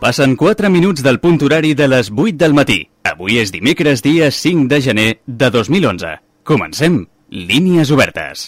Passen 4 minuts del punt horari de les 8 del matí. Avui és dimecres, dia 5 de gener de 2011. Comencem Línies Obertes.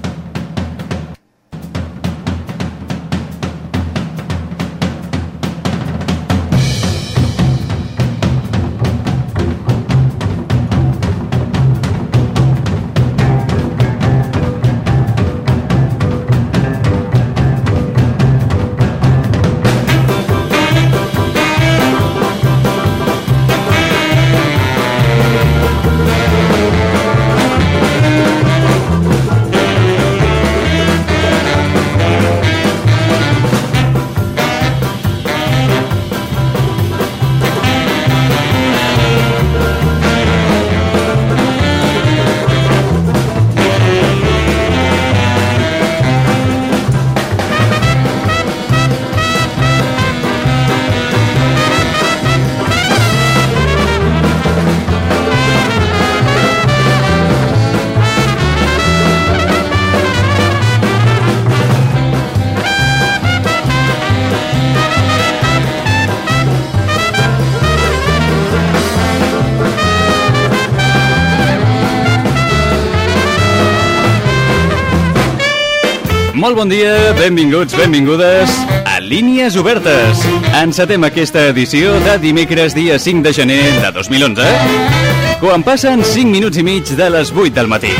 Molt bon dia, benvinguts, benvingudes a Línies Obertes. Encetem aquesta edició de dimecres, dia 5 de gener de 2011, quan passen 5 minuts i mig de les 8 del matí.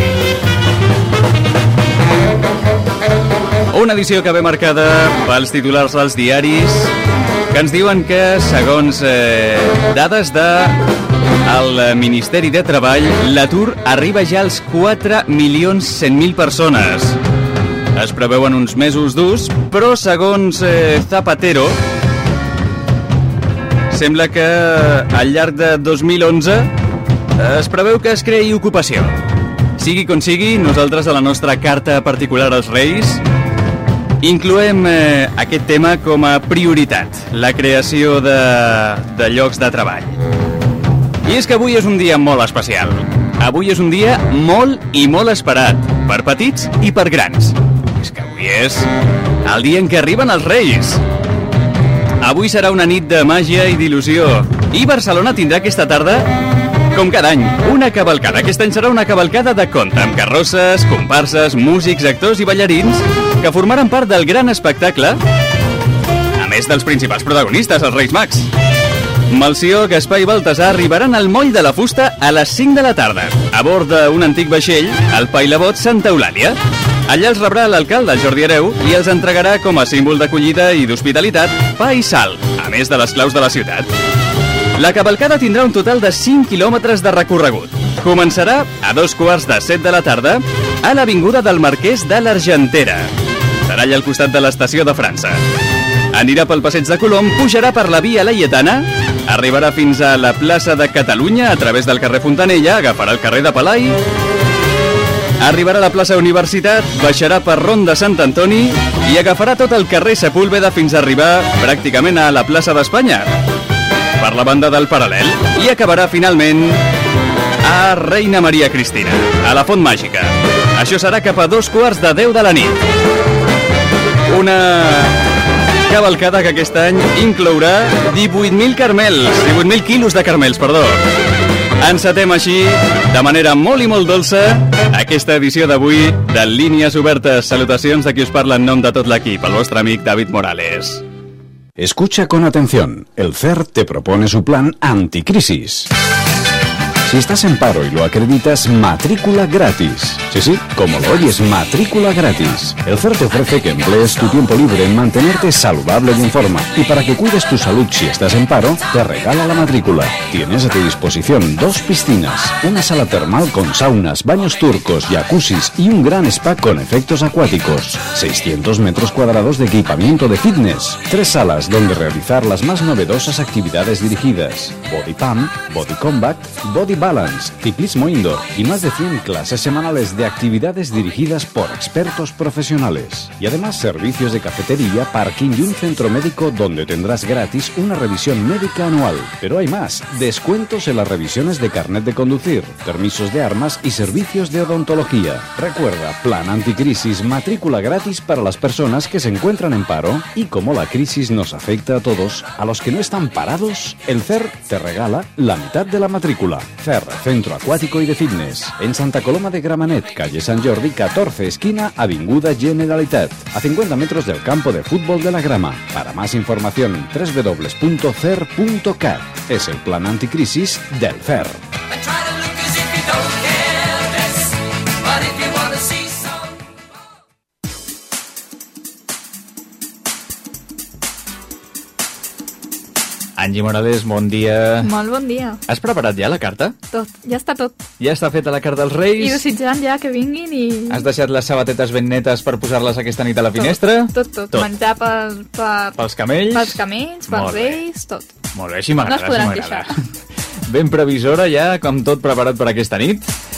Una edició que ve marcada pels titulars dels diaris, que ens diuen que, segons dades del Ministeri de Treball, l'atur arriba ja als 4.100.000 persones. Es preveuen uns mesos durs, però segons Zapatero, sembla que al llarg de 2011 es preveu que es creï ocupació. Sigui com sigui, nosaltres a la nostra carta particular als Reis incloem aquest tema com a prioritat, la creació de llocs de treball. I és que avui és un dia molt especial. Avui és un dia molt i molt esperat, per petits i per grans. És que avui és el dia en què arriben els Reis. Avui serà una nit de màgia i d'il·lusió. I Barcelona tindrà aquesta tarda, com cada any, una cavalcada. Aquest any serà una cavalcada de conte, amb carrosses, comparses, músics, actors i ballarins que formaran part del gran espectacle, a més dels principals protagonistes, els Reis Mags. Melcior, Gaspar i Baltasar arribaran al moll de la Fusta a les 5 de la tarda, a bord d'un antic vaixell, el Pailabot Santa Eulàlia. Allà els rebrà l'alcalde, Jordi Hereu, i els entregarà com a símbol d'acollida i d'hospitalitat pa i sal, a més de les claus de la ciutat. La cavalcada tindrà un total de 5 quilòmetres de recorregut. Començarà a 2:15 de la tarda a l'avinguda del Marquès de l'Argentera. Serà allà al costat de l'estació de França. Anirà pel Passeig de Colom, pujarà per la Via Laietana, arribarà fins a la plaça de Catalunya a través del carrer Fontanella, agafarà el carrer de Palai, arribarà a la plaça Universitat, baixarà per Ronda Sant Antoni i agafarà tot el carrer Sepúlveda fins a arribar pràcticament a la plaça d'Espanya, per la banda del Paral·lel, i acabarà finalment a Reina Maria Cristina, a la Font Màgica. Això serà cap a 9:45 de la nit. Una cavalcada que aquest any inclourà 18.000 quilos de carmels, perdó. Encetem així, de manera molt i molt dolça, aquesta edició d'avui de Línies Obertes. Salutacions de qui us parla en nom de tot l'equip, el vostre amic David Morales. Escucha con atención. El CERT te propone su plan anticrisis. Si estás en paro y lo acreditas, matrícula gratis. Sí, sí, como lo oyes, matrícula gratis. El CERT te ofrece que emplees tu tiempo libre en mantenerte saludable y en forma. Y para que cuides tu salud si estás en paro, te regala la matrícula. Tienes a tu disposición 2 piscinas, una sala termal con saunas, baños turcos, jacuzzis y un gran spa con efectos acuáticos. 600 metros cuadrados de equipamiento de fitness. 3 salas donde realizar las más novedosas actividades dirigidas. Body Pump, Body Combat, Body balance, ciclismo indoor y más de 100 clases semanales de actividades dirigidas por expertos profesionales. Y además servicios de cafetería, parking y un centro médico donde tendrás gratis una revisión médica anual. Pero hay más, descuentos en las revisiones de carnet de conducir, permisos de armas y servicios de odontología. Recuerda, plan anticrisis, matrícula gratis para las personas que se encuentran en paro. Y como la crisis nos afecta a todos, a los que no están parados, el CER te regala la mitad de la matrícula. CER, Centro Acuático y de Fitness, en Santa Coloma de Gramenet, calle Sant Jordi, 14, esquina Avinguda Generalitat, a 50 metros del campo de fútbol de la Grama. Para más información, www.cer.cat. Es el plan anticrisis del CER. Angie Morales, bon dia. Molt bon dia. Has preparat ja la carta? Tot, ja està tot. Ja està feta la carta dels Reis? I desitjant ja que vinguin i... Has deixat les sabatetes ben netes per posar-les aquesta nit a la finestra? Tot. Menjar pels camells? Pels camells, pels Reis, tot. Molt bé, així m'agrada. No es podran queixar. Ben previsora ja, com tot preparat per aquesta nit.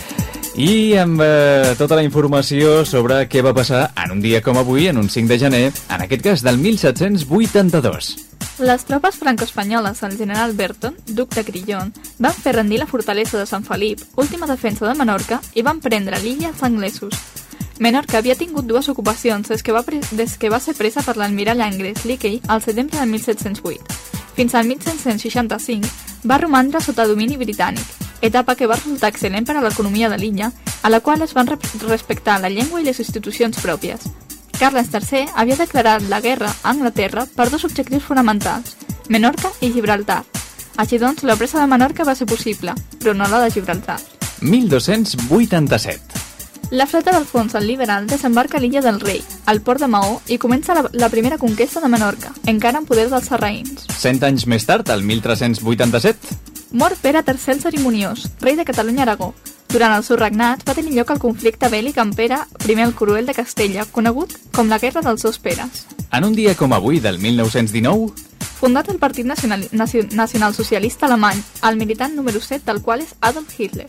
I amb tota la informació sobre què va passar en un dia com avui, en un 5 de gener, en aquest cas del 1782. Les tropes franco-espanyoles al general Berton, duc de Crillon, van fer rendir la fortalesa de Sant Felip, última defensa de Menorca, i van prendre l'illa als anglesos. Menorca havia tingut dues ocupacions des que va ser presa per l'almirall anglès Leakey al setembre de 1708. Fins al 1765 va romandre sota domini britànic, etapa que va resultar excel·lent per a l'economia de l'illa, a la qual es van respectar la llengua i les institucions pròpies. Carles III havia declarat la guerra a Anglaterra per dos objectius fonamentals, Menorca i Gibraltar. Així doncs, la presa de Menorca va ser possible, però no la de Gibraltar. 1287. La flota d'Alfons el Liberal desembarca a l'illa del Rei, al port de Maó, i comença la primera conquesta de Menorca, encara en poder dels sarraïns. 100 anys més tard, el 1387. Mor Pere III el Cerimoniós, rei de Catalunya-Aragó. Durant el seu regnat va tenir lloc el conflicte bèl·lic amb Pere I el Cruel de Castella, conegut com la Guerra dels Dos Peres. En un dia com avui, del 1919... Fundat el Partit Nacionalsocialista Alemany, el militant número 7 del qual és Adolf Hitler.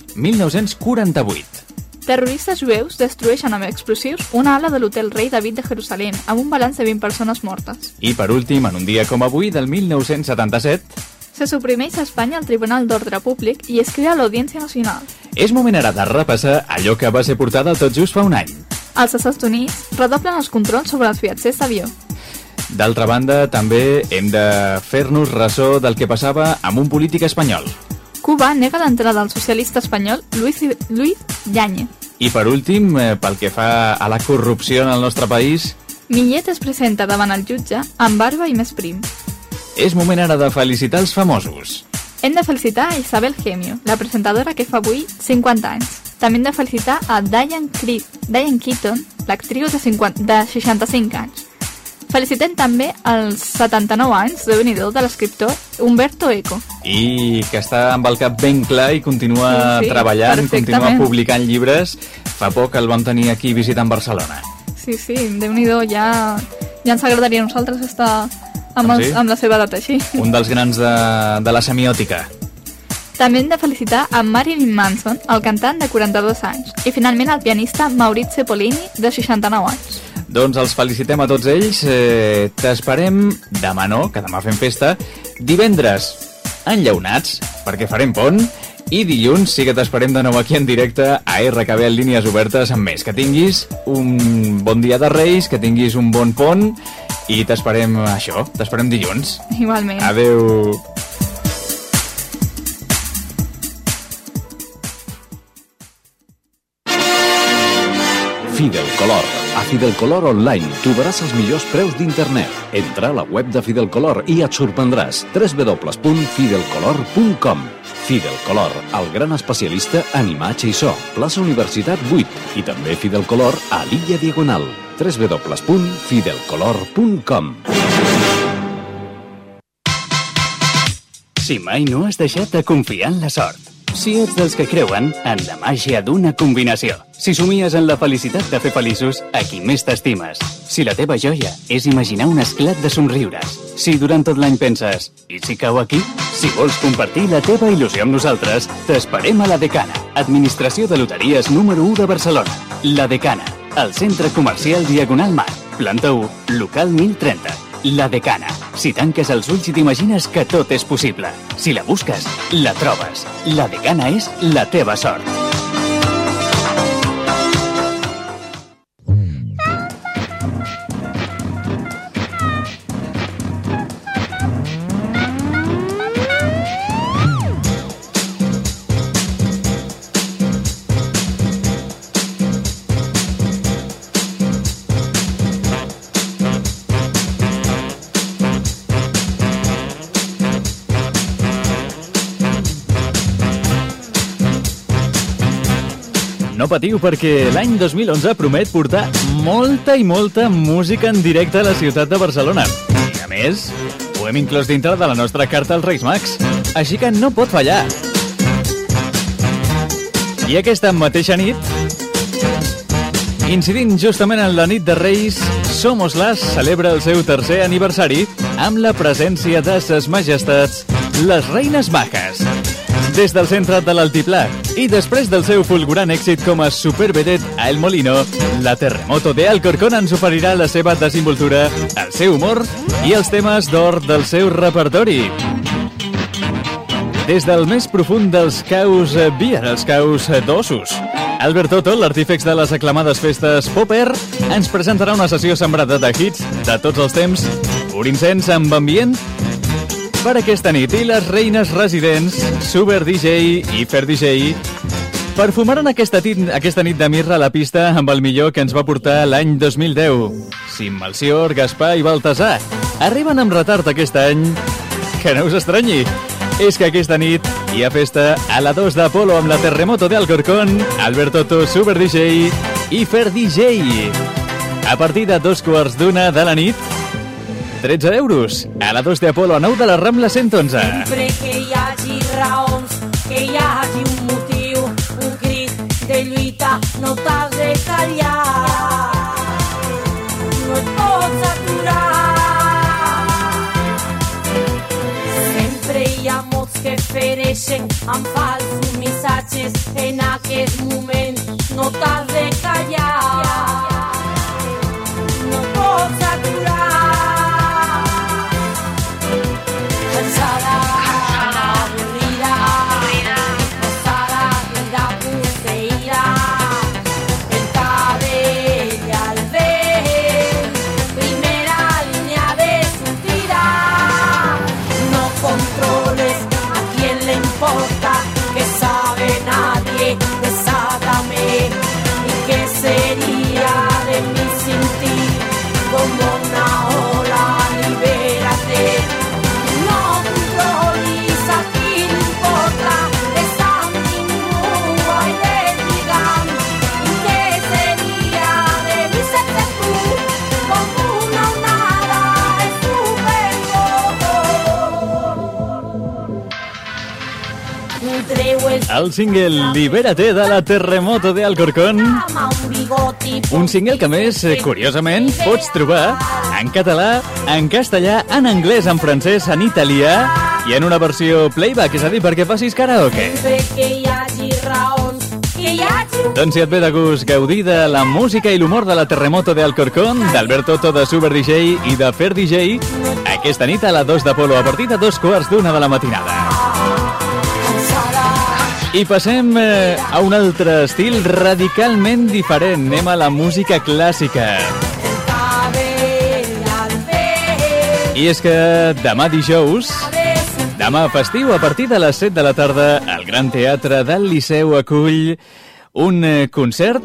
1948. Terroristes jueus destrueixen amb explosius una ala de l'Hotel Rei David de Jerusalem, amb un balanç de 20 persones mortes. I per últim, en un dia com avui, del 1977... Se suprimeix a Espanya el Tribunal d'Ordre Públic i es crea l'Audiència Nacional. És moment ara de repassar allò que va ser portada tot just fa un any. Els Estats Units redoblen els controls sobre els viatgers d'avió. D'altra banda, també hem de fer-nos ressò del que passava amb un polític espanyol. Cuba nega l'entrada al socialista espanyol Luis Yáñez. I per últim, pel que fa a la corrupció en el nostre país... Millet es presenta davant el jutge amb barba i més prim. És moment ara de felicitar els famosos. Hem de felicitar a Isabel Gemio, la presentadora que fa avui 50 anys. També hem de felicitar a Diane Keaton, l'actriu de 65 anys. Felicitem també els 79 anys de Déu-n'hi-do de l'escriptor Umberto Eco. I que està amb el cap ben clar i continua treballant, continua publicant llibres. Fa poc el vam tenir aquí visitant Barcelona. Sí, Déu-n'hi-do, ja ens agradaria a nosaltres estar amb la seva data així. Un dels grans de la semiòtica. També hem de felicitar a Marilyn Manson, el cantant de 42 anys, i finalment el pianista Maurizio Pollini, de 69 anys. Doncs els felicitem a tots ells. T'esperem demà no, que demà fem festa, divendres enllaunats, perquè farem pont, i dilluns sí que t'esperem de nou aquí en directe a RKB en línies obertes amb més. Que tinguis un bon dia de Reis, que tinguis un bon pont, i t'esperem t'esperem dilluns. Igualment. Adeu. Fidel Color. A Fidel Color Online trobaràs els millors preus d'internet. Entra a la web de Fidel Color i et sorprendràs. www.fidelcolor.com. Fidel Color, el gran especialista en imatge i so. Plaça Universitat 8 i també Fidel Color a l'Illa Diagonal. www.fidelcolor.com. Si mai no has deixat de confiar en la sort. Si ets dels que creuen en la màgia d'una combinació. Si somies en la felicitat de fer feliços a qui més t'estimes. Si la teva joia és imaginar un esclat de somriures. Si durant tot l'any penses, i si cau aquí? Si vols compartir la teva il·lusió amb nosaltres, t'esperem a La Decana, Administració de Loteries número 1 de Barcelona. La Decana, al centre comercial Diagonal Mar, planta 1, local 1030. La Decana. Si tanques els ulls i t'imagines que tot és possible. Si la busques, la trobes. La Decana és la teva sort. No patiu perquè l'any 2011 promet portar molta i molta música en directe a la ciutat de Barcelona. I a més, ho hem inclòs dintre de la nostra carta als Reis Mags. Així que no pot fallar. I aquesta mateixa nit, incidint justament en la nit de Reis, Somos Las celebra el seu tercer aniversari amb la presència de ses majestats, les Reines Mages. Des del centre de l'Altiplà i després del seu fulgurant èxit com a supervedet a El Molino, la Terremoto de Alcorcón ens oferirà la seva desenvoltura, el seu humor i els temes d'or del seu repertori. Des del més profund dels caus via els caus d'ossos, Albert Toto, l'artífex de les aclamades festes Popper, ens presentarà una sessió sembrada de hits de tots els temps, pur incens amb ambient, per aquesta nit, i les reines residents, Super DJ i Fer DJ, perfumaran aquesta nit de mirra a la pista amb el millor que ens va portar l'any 2010. Sim Melcior, Gaspar i Baltasar arriben amb retard aquest any, que no us estranyi. És que aquesta nit hi ha festa a la 2 d'Apolo amb la Terremoto de Alcorcón, Albert Toto, Super DJ i Fer DJ. A partir de 2:15 de la nit, 13 euros. A la 2 d'Apolo, a 9 de la Rambla 111. Sempre que hi hagi raons, que hi hagi un motiu, un crit de lluita, no t'has de callar. No et pots aturar. Sempre hi ha mots que fereixen amb falsos missatges. En aquest moment no t'has de callar. No et pots aturar. Que sabe nadie, desátame. ¿Y qué sería de mí sin ti? Como una ola, libérate. No controles, aquí no importa. Esa ninguna y de digan. ¿Y qué sería de mí sin tú? Como una nada, es El single Libérate de la Terremoto de Alcorcón, un single que a més, curiosament, pots trobar en català, en castellà, en anglès, en francès, en italià i en una versió playback, és a dir, perquè facis karaoke. Doncs si et ve de gust gaudir de la música i l'humor de la Terremoto de Alcorcón, d'Albert Toto, de Super DJ i de Fer DJ, aquesta nit a la 2 d'Apolo, a partir de 2:15 de la matinada. I passem a un altre estil radicalment diferent. Anem a la música clàssica. I és que demà dijous, demà festiu, a partir de les 7 de la tarda, el Gran Teatre del Liceu acull un concert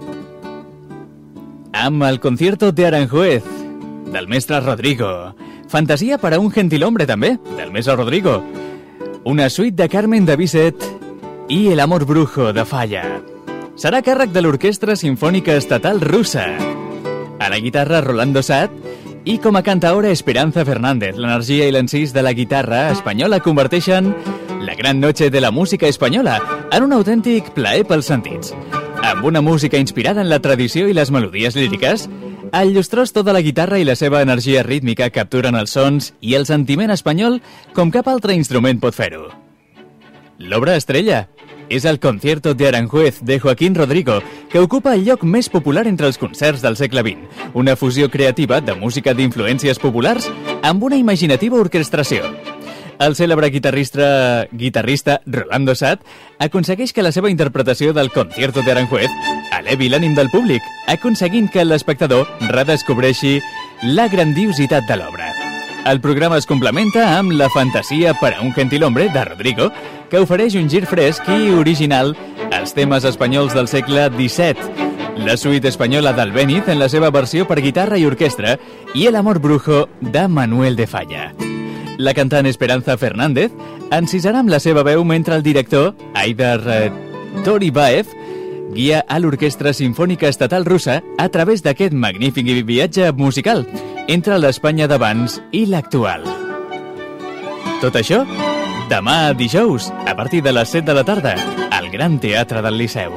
amb el Concierto de Aranjuez, del mestre Rodrigo. Fantasia per a un gentilhombre, també, del mestre Rodrigo. Una suite de Carmen de Bizet i El amor brujo de Falla. Serà a càrrec de l'Orquestra Simfònica Estatal Russa. A la guitarra, Rolando Sat, i com a cantaora, Esperanza Fernández. L'energia i l'encís de la guitarra espanyola converteixen la gran noche de la música espanyola, en un autèntic plaer pels sentits. Amb una música inspirada en la tradició i les melodies líriques, el llustrós to de la guitarra i la seva energia rítmica capturen els sons i el sentiment espanyol com cap altre instrument pot fer-ho. L'obra estrella és el Concierto de Aranjuez de Joaquín Rodrigo, que ocupa el lloc més popular entre els concerts del segle XX, una fusió creativa de música d'influències populars amb una imaginativa orquestració. El cèlebre guitarrista Rolando Sat aconsegueix que la seva interpretació del Concierto de Aranjuez elevi l'ànim del públic, aconseguint que l'espectador redescobreixi la grandiositat de l'obra. El programa es complementa amb La fantasia per a un gentilhombre de Rodrigo, que ofereix un gir fresc i original als temes espanyols del segle XVII, la suite espanyola d'Albéniz en la seva versió per guitarra i orquestra i El amor brujo de Manuel de Falla. La cantant Esperanza Fernández encisarà amb la seva veu mentre el director, Aidar Toribaev, guia a l'Orquestra Simfònica Estatal Russa a través d'aquest magnífic viatge musical entre l'Espanya d'abans i l'actual. Tot això, demà dijous, a partir de les 7 de la tarda, al Gran Teatre del Liceu.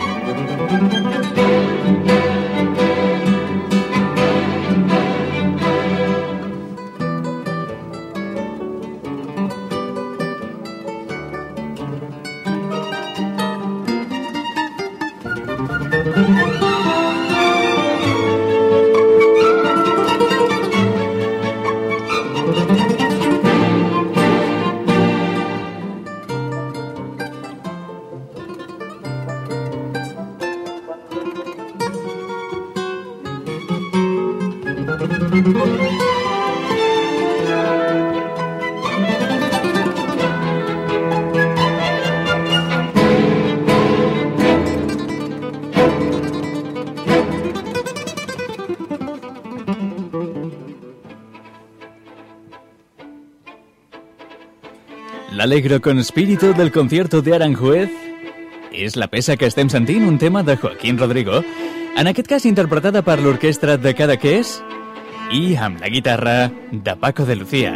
L'Allegro con Spirito del Concierto de Aranjuez és la peça que estem sentint, un tema de Joaquín Rodrigo, en aquest cas interpretada per l'orquestra de Cadaqués i amb la guitarra de Paco de Lucía.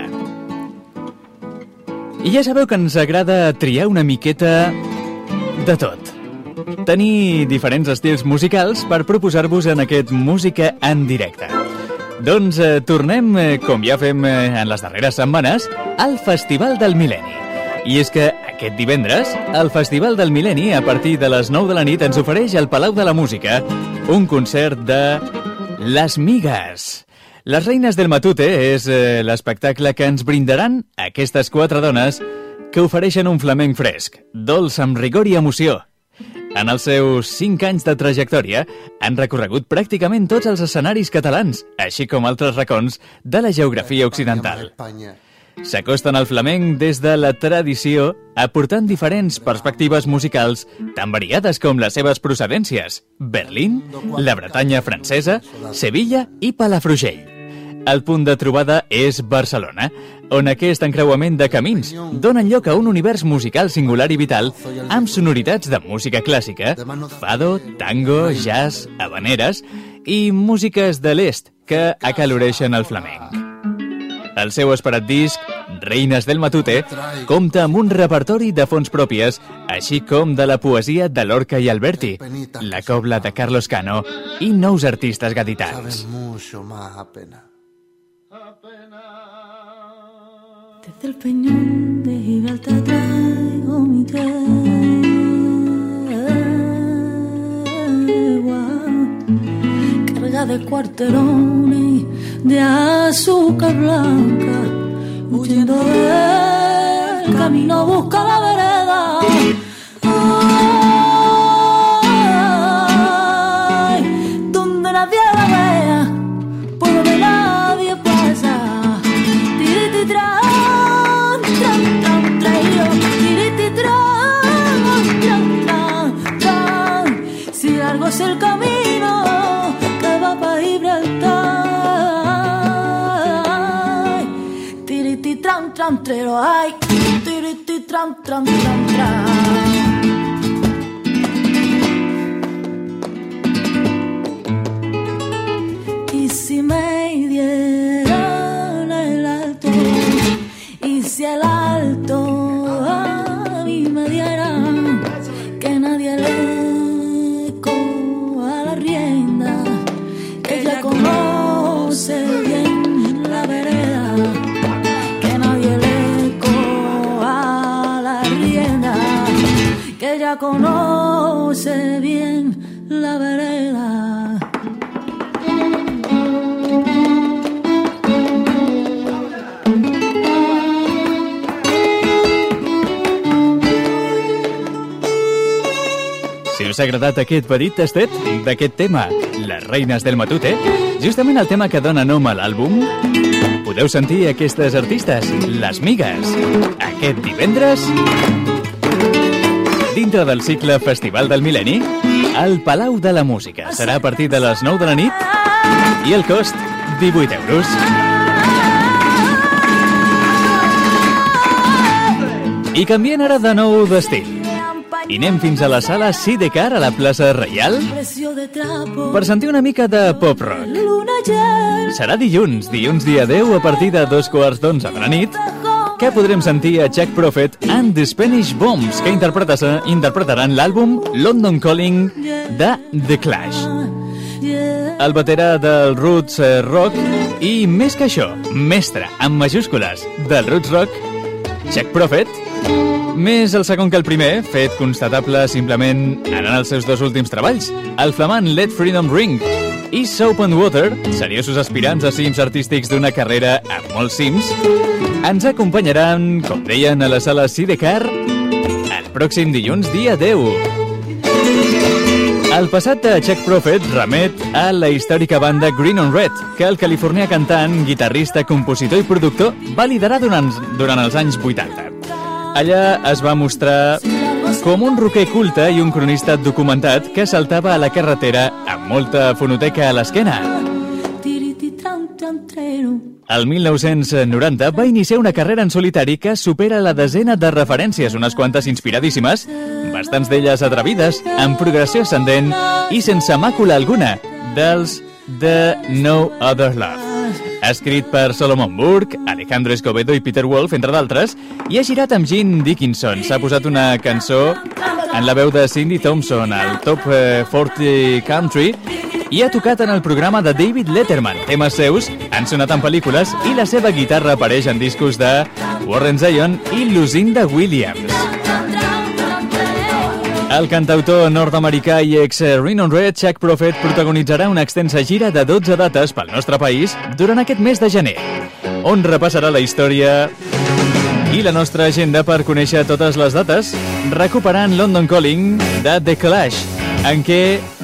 I ja sabeu que ens agrada triar una miqueta de tot. Tenir diferents estils musicals per proposar-vos en aquest Música en directe. Doncs tornem, com ja fem en les darreres setmanes, al Festival del Mil·lenni. I és que aquest divendres, el Festival del Mil·lenni, a partir de les 9 de la nit, ens ofereix al Palau de la Música un concert de Les Migues. Les Reines del Matute és l'espectacle que ens brindaran aquestes 4 dones que ofereixen un flamenc fresc, dolç amb rigor i emoció. En els seus 5 anys de trajectòria han recorregut pràcticament tots els escenaris catalans, així com altres racons de la geografia occidental. S'acosten al flamenc des de la tradició, aportant diferents perspectives musicals tan variades com les seves procedències: Berlín, la Bretanya francesa, Sevilla i Palafrugell. El punt de trobada és Barcelona, on aquest encreuament de camins donen lloc a un univers musical singular i vital amb sonoritats de música clàssica, fado, tango, jazz, habaneres i músiques de l'est que acaloreixen el flamenc. El seu esperat disc, Reines del Matute, compta amb un repertori de fonts pròpies, així com de la poesia de Lorca i Alberti, la cobla de Carlos Cano i nous artistes gaditans. Desde el peñón de Gibraltar traigo mi tregua, carga de cuarterones de azúcar blanca, huyendo del camino busca la vereda. Ay, donde nadie la vea, por donde nadie pasa. Tirititran, tran, tran, traído. Tirititran, tran, tran, tran. Si largo es el camino que va para Gibraltar. Tirititran, tran, trero, ay. Tirititran, tran, tran, tran. Y si me dieran el alto, y si el alto ella conoce bien la vereda. Si us ha agradat aquest petit tastet d'aquest tema, Les reines del matute, justament el tema que dona nom a l'àlbum, podeu sentir aquestes artistes, Les Migues, aquest divendres, dintre del cicle Festival del Mil·lenni, al Palau de la Música. Serà a partir de les 9 de la nit i el cost, 18 euros. I canviem ara de nou d'estil. I anem fins a la sala Sidecar a la plaça Reial per sentir una mica de pop-rock. Serà dilluns dia 10 a partir de 11:15 de la nit, que podrem sentir a Jack Prophet and the Spanish Bombs, que interpretaran l'àlbum London Calling de The Clash. El veterà del roots rock i, més que això, mestre, amb majúscules, del roots rock, Jack Prophet, més el segon que el primer, fet constatable simplement en els seus dos últims treballs, el flamant Let Freedom Ring i Soap and Water, seriosos aspirants a cims artístics d'una carrera amb molts cims, ens acompanyaran, com deien, a la sala Sidecar el pròxim dilluns dia 10. El passat de Jack Prophet remet a la històrica banda Green on Red, que el californià cantant, guitarrista, compositor i productor va liderar durant els anys 80. Allà es va mostrar com un rocker culte i un cronista documentat que saltava a la carretera amb molta fonoteca a l'esquena. El 1990 va iniciar una carrera en solitari que supera la desena de referències, unes quantes inspiradíssimes, bastants d'elles atrevides, amb progressió ascendent i sense màcula alguna, dels The No Other Love. Escrit per Solomon Burke, Alejandro Escobedo i Peter Wolf, entre d'altres, i ha girat amb Gene Dickinson. S'ha posat una cançó en la veu de Cindy Thompson al Top 40 Country i ha tocat en el programa de David Letterman. Temes seus han sonat en pel·lícules i la seva guitarra apareix en discos de Warren Zevon i Lucinda Williams. El cantautor nord-americà i ex-Green on Red, Jack Prophet, protagonitzarà una extensa gira de 12 dates pel nostre país durant aquest mes de gener, on repassarà la història i la nostra agenda per conèixer totes les dates, recuperant London Calling de The Clash, en què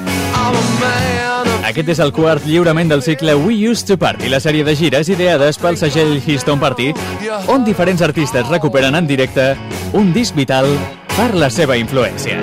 aquest és el quart lliurament del cicle We Used to Party, la sèrie de gires ideades pel segell Keystone Party, on diferents artistes recuperen en directe un disc vital per la seva influència.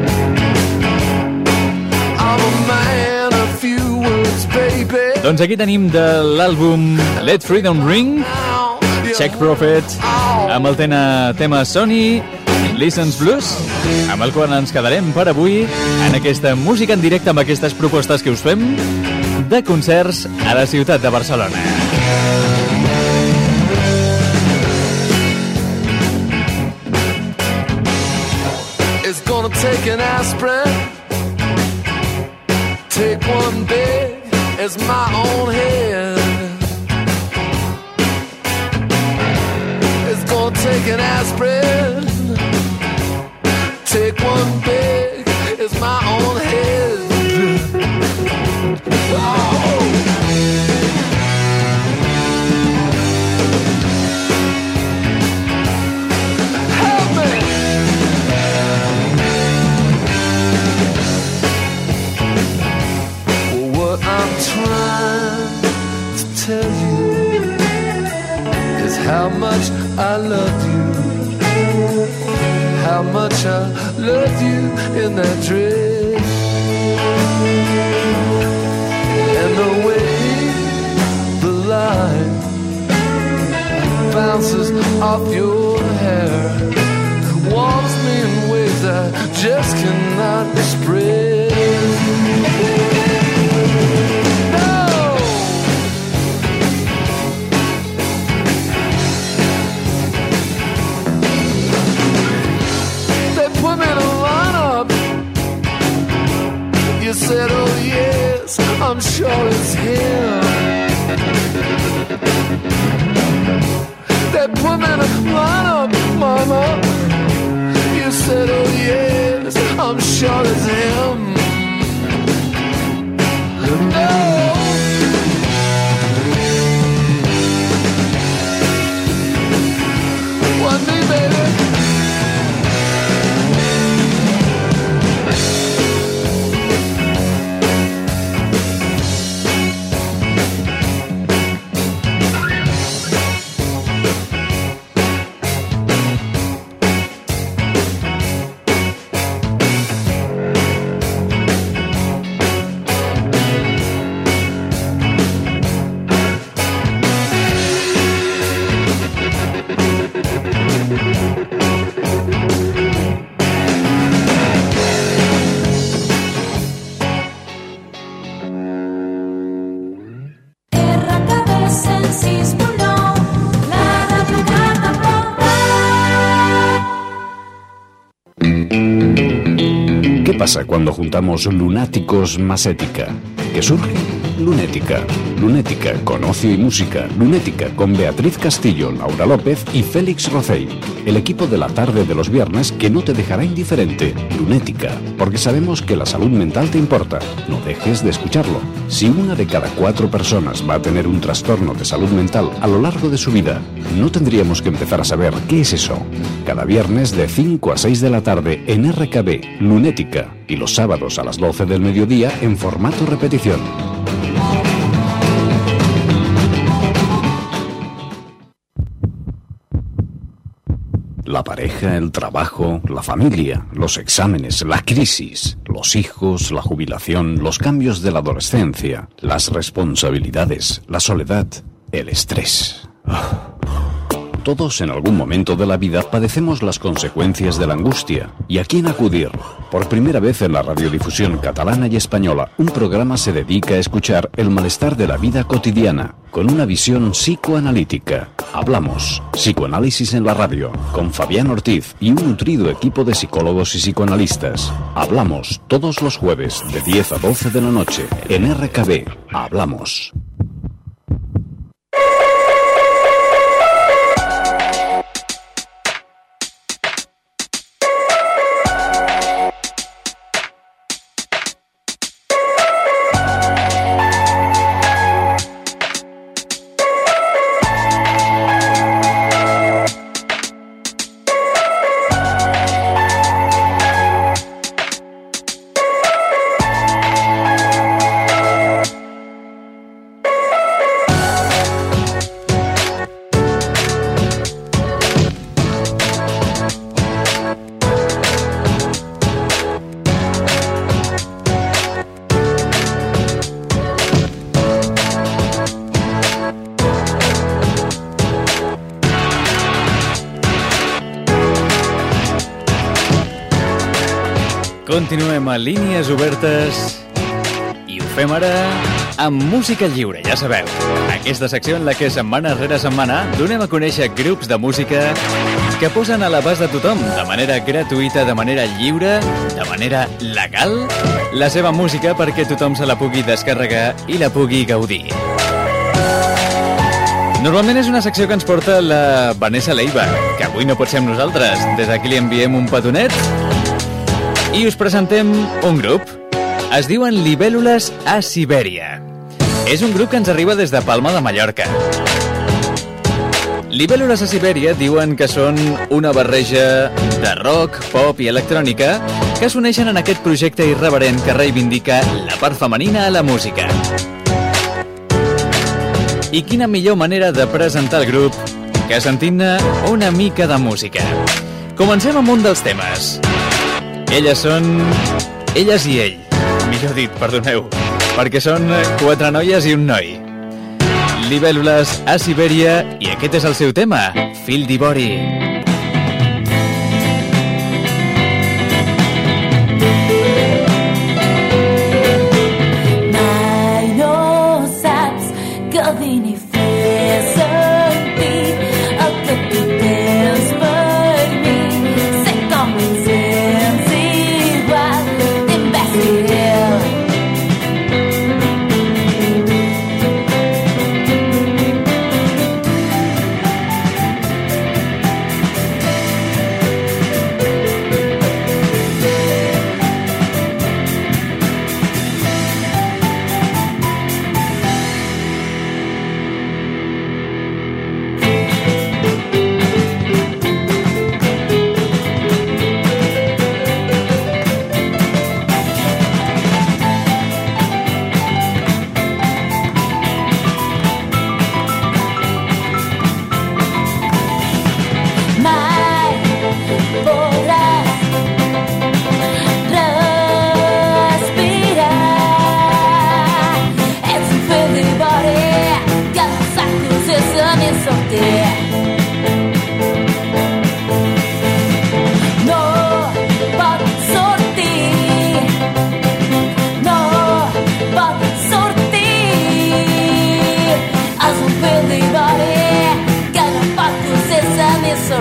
Doncs aquí tenim de l'àlbum Let Freedom Ring, Jack Prophet, amb el tema Sony, Listens Blues, amb el qual ens quedarem per avui en aquesta música en directe amb aquestes propostes que us fem de concerts a la ciutat de Barcelona. It's gonna take an aspirin, take one big as my own head. It's gonna take an aspirin, take one big as my own head. Oh. Help me. Well, what I'm trying to tell you is how much I love you, how much I love you in that dress, and the way the light bounces off your hair warms me in ways I just cannot express. No! They put me in a lineup. You said, oh yes, I'm sure it's him. They put me in a lineup, mama. You said, oh yeah, I'm sure it's him. No. Want me, baby? ¿Qué pasa cuando juntamos lunáticos más ética? ¿Qué surge? Lunética. Lunética con ocio y música. Lunética con Beatriz Castillo, Laura López y Félix Rocey. El equipo de la tarde de los viernes que no te dejará indiferente. Lunética. Porque sabemos que la salud mental te importa. No dejes de escucharlo. Si una de cada 4 personas va a tener un trastorno de salud mental a lo largo de su vida, no tendríamos que empezar a saber qué es eso. Cada viernes de 5 a 6 de la tarde en RKB, Lunética. Y los sábados a las 12 del mediodía en formato repetición. La pareja, el trabajo, la familia, los exámenes, la crisis, los hijos, la jubilación, los cambios de la adolescencia, las responsabilidades, la soledad, el estrés. Todos en algún momento de la vida padecemos las consecuencias de la angustia. ¿Y a quién acudir? Por primera vez en la radiodifusión catalana y española, un programa se dedica a escuchar el malestar de la vida cotidiana, con una visión psicoanalítica. Hablamos, psicoanálisis en la radio, con Fabián Ortiz y un nutrido equipo de psicólogos y psicoanalistas. Hablamos todos los jueves de 10 a 12 de la noche en RKB. Hablamos. Continuem a Línies Obertes i ho fem ara amb música lliure, ja sabeu. Aquesta secció en la que setmana rere setmana donem a conèixer grups de música que posen a l'abast de tothom, de manera gratuïta, de manera lliure, de manera legal, la seva música perquè tothom se la pugui descarregar i la pugui gaudir. Normalment és una secció que ens porta la Vanessa Leiva, que avui no pot ser amb nosaltres. Des d'aquí li enviem un petonet i us presentem un grup. Es diuen Libèl·lules a Sibèria. És un grup que ens arriba des de Palma de Mallorca. Libèl·lules a Sibèria diuen que són una barreja de rock, pop i electrònica que s'uneixen en aquest projecte irreverent que reivindica la part femenina a la música. I quina millor manera de presentar el grup que sentint-ne una mica de música. Comencem amb un dels temes. Elles i ell, millor dit, perdoneu, perquè són 4 noies i un noi. Libèl·lules a Sibèria i aquest és el seu tema, Fil d'Ivori. Mai no saps gaudir ni fer sentir el que tu tens per mi. Sé com ens sents igual d'imbècil.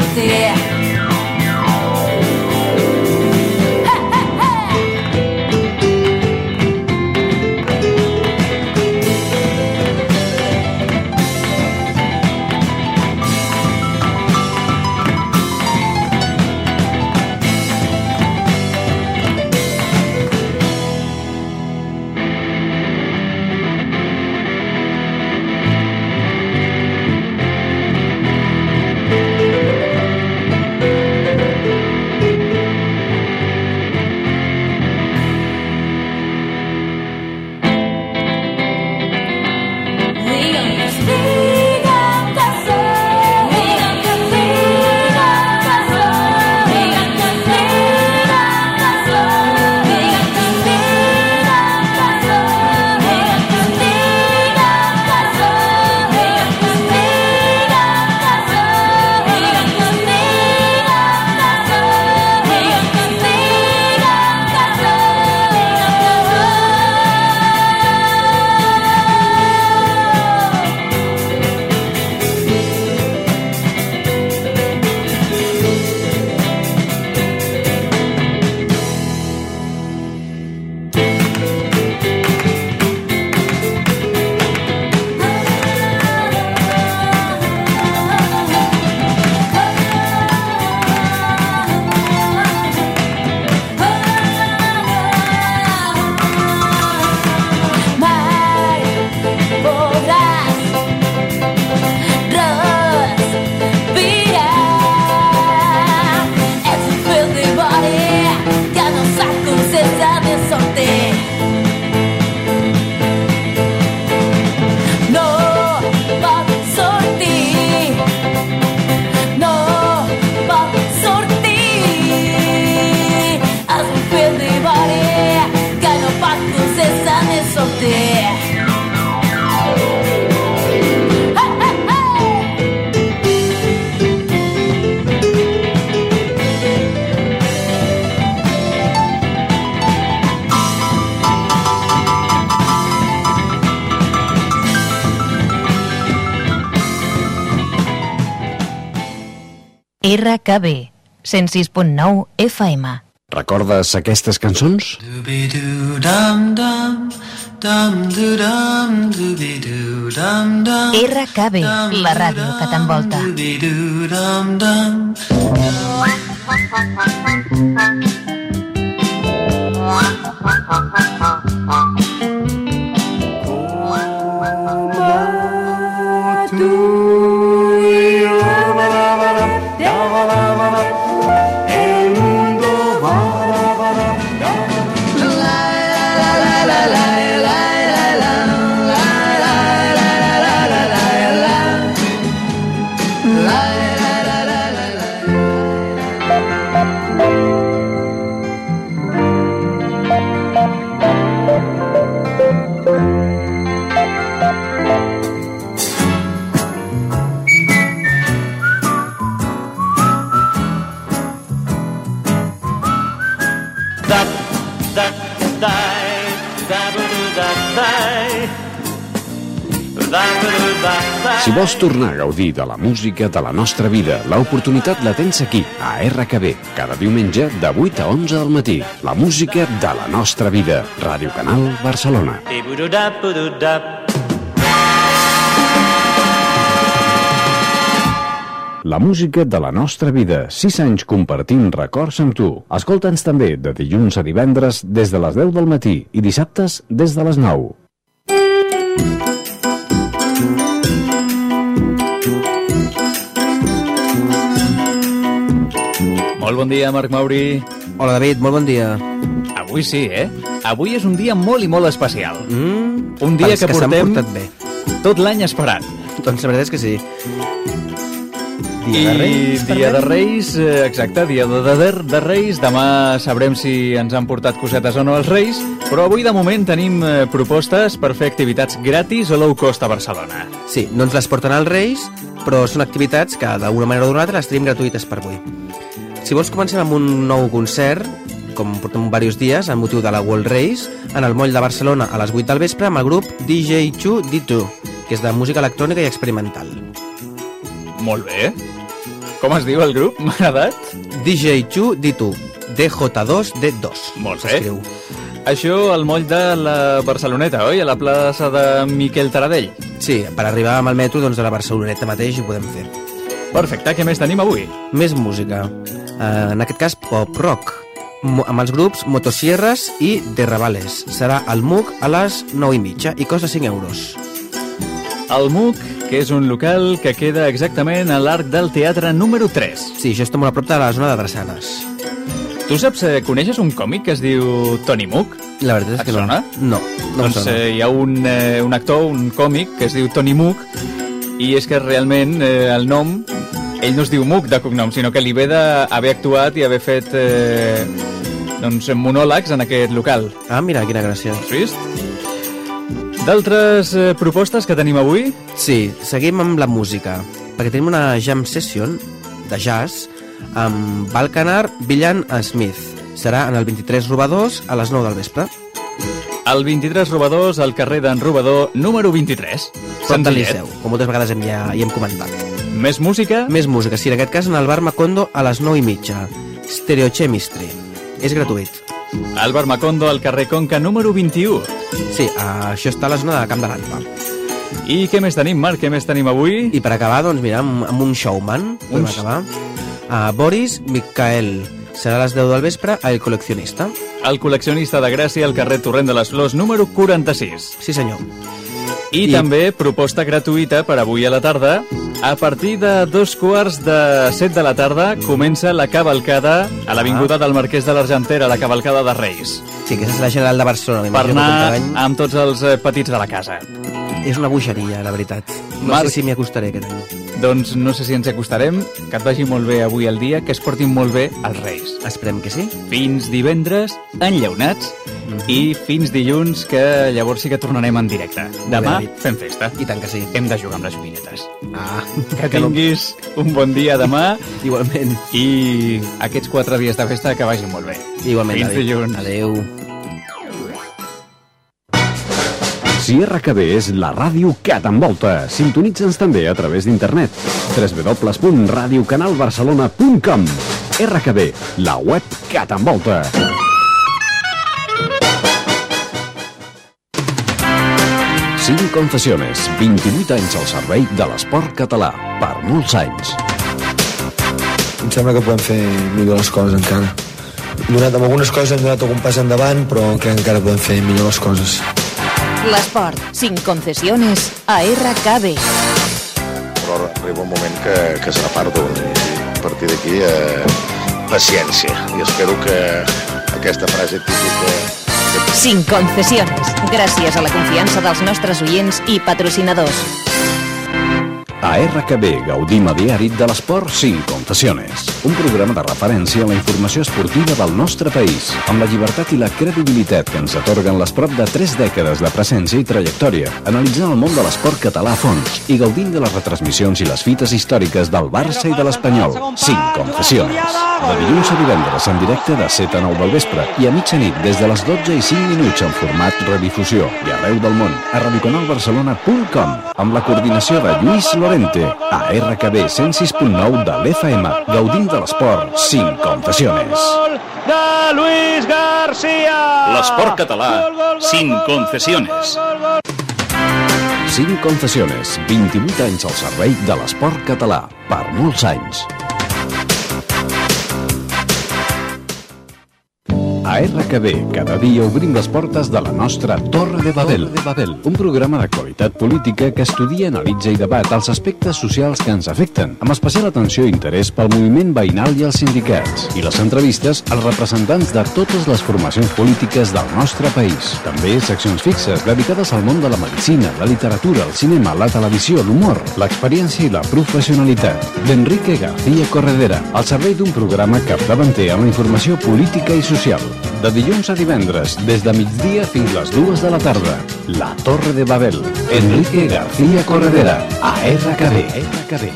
sortir. RKB 106.9 FM. Recordes aquestes cançons? RKB, la ràdio que t'envolta. Si vols tornar a gaudir de la música de la nostra vida, l'oportunitat la tens aquí, a RKB, cada diumenge de 8 a 11 del matí. La música de la nostra vida. Ràdio Canal Barcelona. La música de la nostra vida. 6 anys compartint records amb tu. Escolta'ns també de dilluns a divendres des de les 10 del matí i dissabtes des de les 9. Molt bon dia, Marc Mauri. Hola, David, molt bon dia. Avui sí, Avui és un dia molt i molt especial. Un dia que portem bé. Tot l'any esperant. Doncs la veritat és que sí. Dia de Reis, exacte, dia de Reis. Demà sabrem si ens han portat cosetes o no els Reis, però avui de moment tenim propostes per fer activitats gratis o low cost a Barcelona. Sí, no ens les porten els Reis, però són activitats que d'una manera o d'una altra les tenim gratuïtes per avui. Si vols, comencem amb un nou concert, com portem diversos dies, amb motiu de la World Race, en el Moll de Barcelona a les 8 del vespre amb el grup DJ 2D2, que és de música electrònica i experimental. Molt bé. Com es diu el grup? M'ha agradat. DJ Chu D2, DJ2D2. Molt bé. S'escriu. Això al moll de la Barceloneta, oi? A la plaça de Miquel Taradell. Sí, per arribar amb el metro doncs, de la Barceloneta mateix ho podem fer. Perfecte, què més tenim avui? Més música. En aquest cas, pop-rock. Amb els grups Motosierras i The Ravales. Serà al MUC a les 9:30 i costa 5 euros. El MUC, que és un local que queda exactament a l'arc del teatre número 3. Sí, això està molt a prop de la zona de Drassanes. Tu saps, coneixes un còmic que es diu Tony Mook? La veritat és que Et sona? No em Doncs sona. hi ha un actor, un còmic, que es diu Tony Mook, i és que realment el nom, ell no es diu Mook de cognom, sinó que li ve d'haver actuat i haver fet doncs, monòlegs en aquest local. Ah, mira, quina gràcia. Has vist? D'altres propostes que tenim avui? Sí, seguim amb la música, perquè tenim una jam session de jazz amb Balcanar Villan Smith. Serà en el 23 Robadors a les 9 del vespre. El 23 Robadors al carrer d'en Robador, número 23. Prop del Liceu, com moltes vegades hi hem comentat. Més música? Més música, sí, en aquest cas en el Bar Macondo a les 9:30. Stereochemistry. És gratuït. Al Bar Macondo al carrer Conca, número 21. Sí, això està a la zona de Camp de l'Arpa. I què més tenim, Marc? Què més tenim avui? I per acabar, doncs mira, amb un showman. Per acabar. Boris Mikhael. Serà a les 10 del vespre a El Col·leccionista. El col·leccionista de Gràcia al carrer Torrent de les Flors, número 46. Sí, senyor. I també proposta gratuïta per avui a la tarda. A partir de 2:15 de la tarda comença la cavalcada a l'Avinguda del Marquès de l'Argentera, la cavalcada de Reis. Sí, que és la General de Barcelona. Per m'imagino que anar cada any amb tots els petits de la casa. És una bogeria, la veritat. No Marc. sé si m'hi acostaré aquest any. Doncs no sé si ens acostarem, que et vagi molt bé avui el dia, que es portin molt bé els Reis. Esperem que sí. Fins divendres, enllaunats, i fins dilluns, que llavors sí que tornarem en directe. Demà David. fem festa. I tant que sí. Hem de jugar amb les joguinetes. Ah, Que tinguis un bon dia demà Igualment. i aquests 4 dies de festa que vagin molt bé. Igualment, Fins David. dilluns. Adéu. Si RKB és la ràdio que t'envolta, sintonitza'ns també a través d'internet. www.radiocanalbarcelona.com. RKB, la web que t'envolta. Cinc Confessiones, 28 anys al servei de l'esport català, per molts anys. Em sembla que podem fer millor les coses encara. Amb algunes coses hem donat algun pas endavant, però crec que encara podem fer millor les coses. L'esport, 5 concesiones a RKB. Però arriba un moment que se n'aparto. A partir d'aquí, paciència. I espero que aquesta frase típica... 5 concesiones, gràcies a la confiança dels nostres oients i patrocinadors. A RKB gaudim a diari de l'esport 5 Confessiones, un programa de referència a la informació esportiva del nostre país, amb la llibertat i la credibilitat que ens atorguen les prop de 3 dècades de presència i trajectòria, analitzant el món de l'esport català a fons i gaudint de les retransmissions i les fites històriques del Barça i de l'Espanyol. 5 Confessiones. De dilluns a divendres en directe de 7 a 9 del vespre i a mitjanit des de les 12:05 en format redifusió i arreu del món a radiocanalbarcelona.com amb la coordinació de Lluís Lorente a RKB 106.9 de l'FM, gaudint de l'esport 5 Confessiones. De Luis García. L'esport català, 5 Confessiones. 5 Confessiones, 28 anys al servei de l'esport català, per molts anys. A RKB, cada dia obrim les portes de la nostra Torre de Babel. Un programa d'actualitat política que estudia, analitza i debat els aspectes socials que ens afecten, amb especial atenció i interès pel moviment veïnal i els sindicats, i les entrevistes als representants de totes les formacions polítiques del nostre país. També seccions fixes dedicades al món de la medicina, la literatura, el cinema, la televisió, l'humor, l'experiència i la professionalitat. D'Enrique García Corredera, al servei d'un programa capdavanter amb la informació política i social. De dilluns a divendres, des de migdia fins les 2 de la tarda. La Torre de Babel. Enrique García Corredera, a RKB.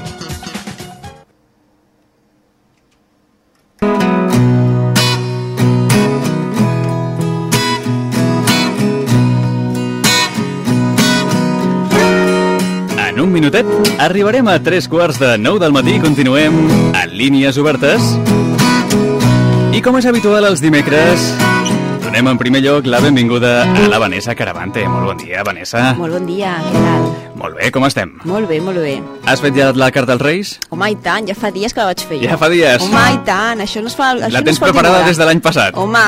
En un minutet Arribarem a 8:45 del matí i continuem en línies obertes. I com és habitual els dimecres, donem en primer lloc la benvinguda a la Vanessa Caravante. Molt bon dia, Vanessa. Molt bon dia, què tal? Molt bé, com estem? Molt bé, molt bé. Has fet ja la carta als Reis? Home, i tant, ja fa dies que la vaig fer jo. Ja fa dies? Home, i tant, això no es fa... La tens preparada des de l'any passat? Home.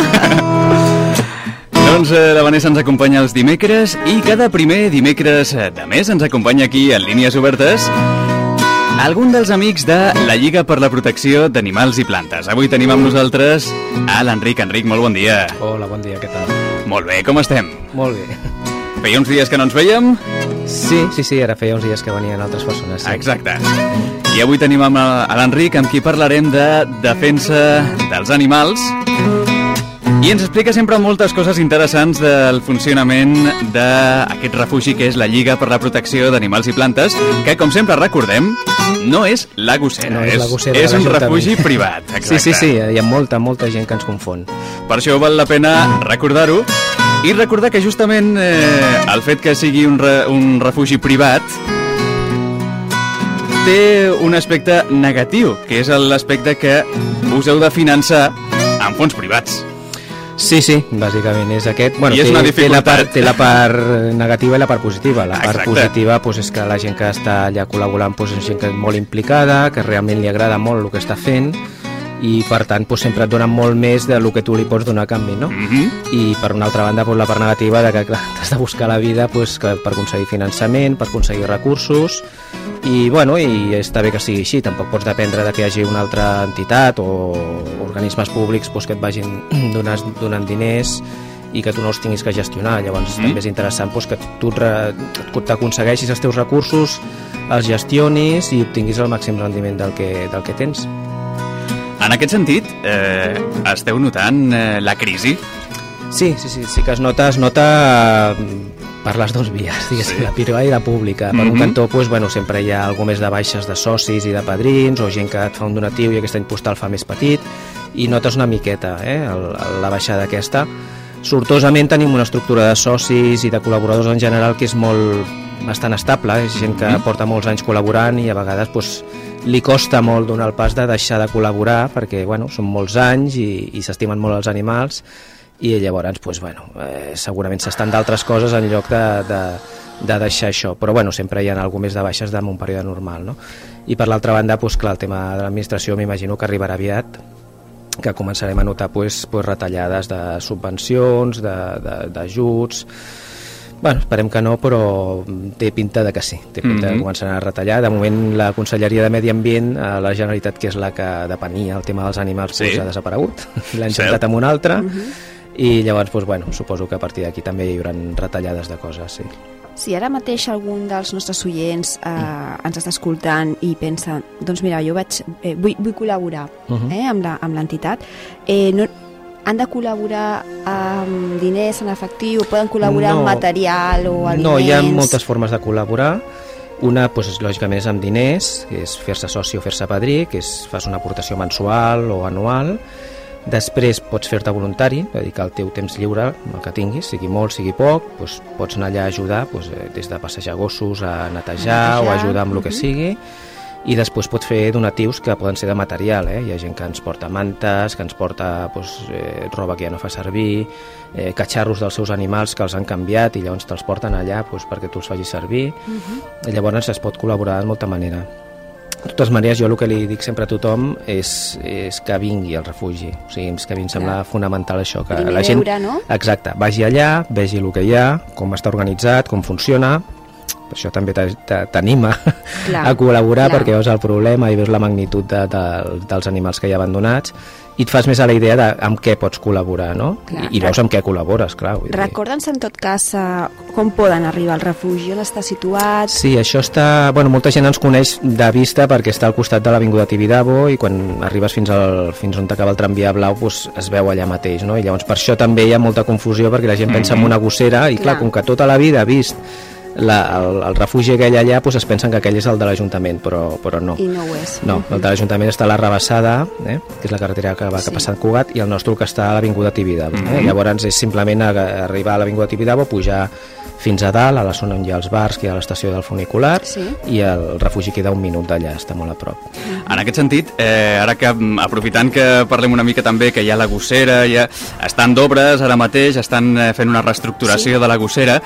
Doncs la Vanessa ens acompanya els dimecres i cada primer dimecres de mes ens acompanya aquí en Línies Obertes algun dels amics de la Lliga per la Protecció d'Animals i Plantes. Avui tenim amb nosaltres a l'Enric. Enric, molt bon dia. Hola, bon dia, què tal? Molt bé, com estem? Molt bé. Feia uns dies que no ens veiem? Sí, ara feia uns dies que venien altres persones. Sí. Exacte. I avui tenim amb l'Enric, amb qui parlarem de defensa dels animals. I ens explica sempre moltes coses interessants del funcionament d'aquest refugi que és la Lliga per la Protecció d'Animals i Plantes, que, com sempre recordem, no és la Gossera, no és la Gossera, és un refugi privat. Exacte. Sí, hi ha molta gent que ens confon. Per això val la pena recordar-ho i recordar que justament el fet que sigui un refugi privat té un aspecte negatiu, que és l'aspecte que us heu de finançar amb fons privats. Sí, bàsicament és aquest. Bueno, és una dificultat. Té la part negativa i la part positiva. La part Exacte. positiva és que la gent que està allà col·laborant és gent que és molt implicada, que realment li agrada molt el que està fent i per tant sempre et donen molt més del que tu li pots donar a canvi, no? I per una altra banda la part negativa de que clar, t'has de buscar la vida per aconseguir finançament, per aconseguir recursos i està bé que sigui així, tampoc pots dependre de que hi hagi una altra entitat o organismes públics que et vagin donant diners i que tu no els tinguis que gestionar. Llavors també és interessant que tu t'aconsegueixis els teus recursos, els gestionis i obtinguis el màxim rendiment del que tens. En aquest sentit, esteu notant la crisi? Sí que es nota per les dues vies, diguéssim, la privada i la pública. Per un cantó, sempre hi ha alguna més de baixes de socis i de padrins, o gent que et fa un donatiu i aquest any postal fa més petit, i notes una miqueta la baixada aquesta. Sortosament tenim una estructura de socis i de col·laboradors en general que és bastant estable, és gent que porta molts anys col·laborant i a vegades li costa molt donar el pas de deixar de col·laborar perquè són molts anys i s'estimen molt els animals i llavors segurament s'estan d'altres coses en lloc de deixar això, però sempre hi ha alguna més de baixes en un període normal, no? I per l'altra banda, clar, el tema de l'administració m'imagino que arribarà aviat, que començarem a notar retallades de subvencions, d'ajuts. Esperem que no, però té pinta de que sí, té pinta de començar a retallar. De moment la Conselleria de Medi Ambient a la Generalitat, que és la que depenia el tema dels animals, ha desaparegut, l'ha enxampat amb una altra i llavors suposo que a partir d'aquí també hi haurà retallades de coses. Si ara mateix algun dels nostres oients ens està escoltant i pensa, doncs mira, jo vull col·laborar amb l'entitat, han de col·laborar amb diners en efectiu, poden col·laborar amb material o aliments? No, hi ha moltes formes de col·laborar. Una, lògicament, és amb diners, que és fer-se soci o fer-se padrí, que fas una aportació mensual o anual. Després pots fer-te voluntari, dedicar el teu temps lliure, el que tinguis, sigui molt, sigui poc, pots anar allà a ajudar, des de passejar gossos a netejar o ajudar amb el que sigui. I després pots fer donatius que poden ser de material, hi ha gent que ens porta mantes, que ens porta roba que ja no fa servir, catxarros dels seus animals que els han canviat i llavors te'ls porten allà perquè tu els facis servir. I llavors es pot col·laborar de molta manera. De totes maneres, jo el que li dic sempre a tothom és que vingui al refugi, o sigui, que a mi em sembla fonamental això, que la gent exacte, vagi allà, vegi el que hi ha, com està organitzat, com funciona. Això també t'anima a col·laborar perquè veus el problema i veus la magnitud dels animals que hi ha abandonats i et fas més a la idea de amb què pots col·laborar, no? I veus amb què col·labores, clar. Recorda'ns en tot cas com poden arribar al refugi, on està situat? Sí, això està... molta gent ens coneix de vista perquè està al costat de l'Avinguda Tibidabo i quan arribes fins on t'acaba el tramvia blau es veu allà mateix, no? I llavors per això també hi ha molta confusió perquè la gent pensa en una gossera i clar, com que tota la vida ha vist el refugi aquell allà doncs es pensen que aquell és el de l'Ajuntament, però no. I no ho és. No, el de l'Ajuntament està a la Rabassada, que és la carretera que va cap a Sant Cugat, i el nostre que està a l'Avinguda Tibidabo. Llavors és simplement arribar a l'Avinguda Tibidabo, pujar fins a dalt, a la zona on hi ha els bars, que hi ha l'estació del funicular, i el refugi queda 1 minut d'allà, està molt a prop. En aquest sentit, ara que aprofitant que parlem una mica també que hi ha la gossera, estan d'obres ara mateix, estan fent una reestructuració de la gossera,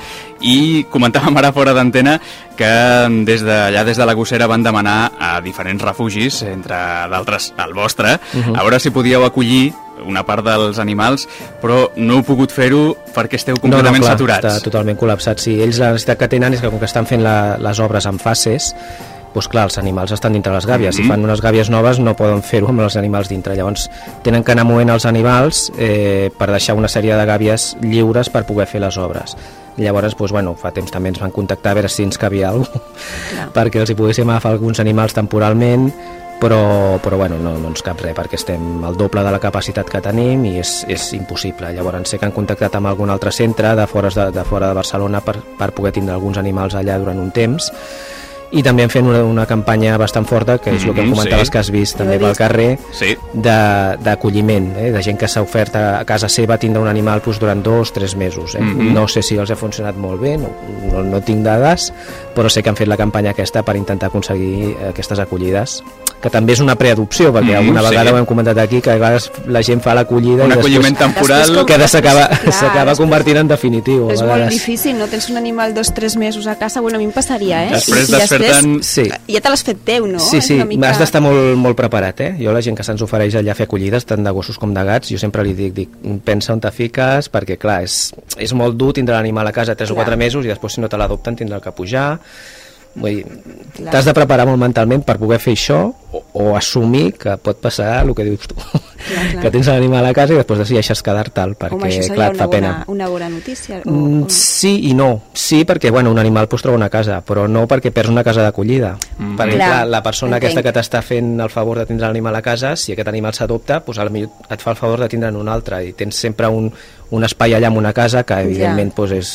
i comentàvem ara fora d'antena que des de la gossera van demanar a diferents refugis, entre d'altres el vostre, a veure si podíeu acollir una part dels animals, però no heu pogut fer-ho perquè esteu completament saturats. Està totalment col·lapsat, sí. Ells la necessitat que tenen és que com que estan fent les obres en fases, doncs clar, els animals estan dintre les gàbies. Si fan unes gàbies noves no poden fer-ho amb els animals dintre. Llavors tenen que anar movent els animals per deixar una sèrie de gàbies lliures per poder fer les obres. Llavors, doncs, bueno, fa temps també ens van contactar a veure si ens cabia alguna cosa perquè els hi poguéssim agafar alguns animals temporalment, però bueno, no ens cap res perquè estem al doble de la capacitat que tenim i és impossible. Llavors sé que han contactat amb algun altre centre de fora de Barcelona per poder tindre alguns animals allà durant un temps, i també hem fet una campanya bastant forta, que és el que em comentaves que has vist també pel carrer, d'acolliment, de gent que s'ha ofert a casa seva tindre un animal durant 2-3 mesos. No sé si els ha funcionat molt bé, no tinc dades, però sé que han fet la campanya aquesta per intentar aconseguir aquestes acollides, que també és una preadopció, perquè alguna vegada ho hem comentat aquí, que a vegades la gent fa l'acollida i acolliment temporal que s'acaba convertint en definitiu. És molt difícil, no? Tens un animal 2-3 mesos a casa, bueno, a mi em passaria, Després desperten... Ja te l'has fet teu, no? Sí, has d'estar molt preparat, Jo la gent que se'ns ofereix allà a fer acollides, tant de gossos com de gats, jo sempre li dic, pensa on te fiques, perquè clar, és molt dur tindre l'animal a casa 3 o 4 mesos i després si no te l'adopten tindrà que pujar. Vull dir, t'has de preparar molt mentalment per poder fer això o assumir que pot passar el que dius tu, que tens l'animal a casa i després decideixes quedar-te'l perquè, clar, et fa pena. Una bona notícia? Sí i no. Sí, perquè un animal troba una casa, però no perquè perds una casa d'acollida. Perquè clar, la persona aquesta que t'està fent el favor de tindre l'animal a casa, si aquest animal s'adopta, doncs potser et fa el favor de tindre'n un altre i tens sempre un espai allà en una casa que evidentment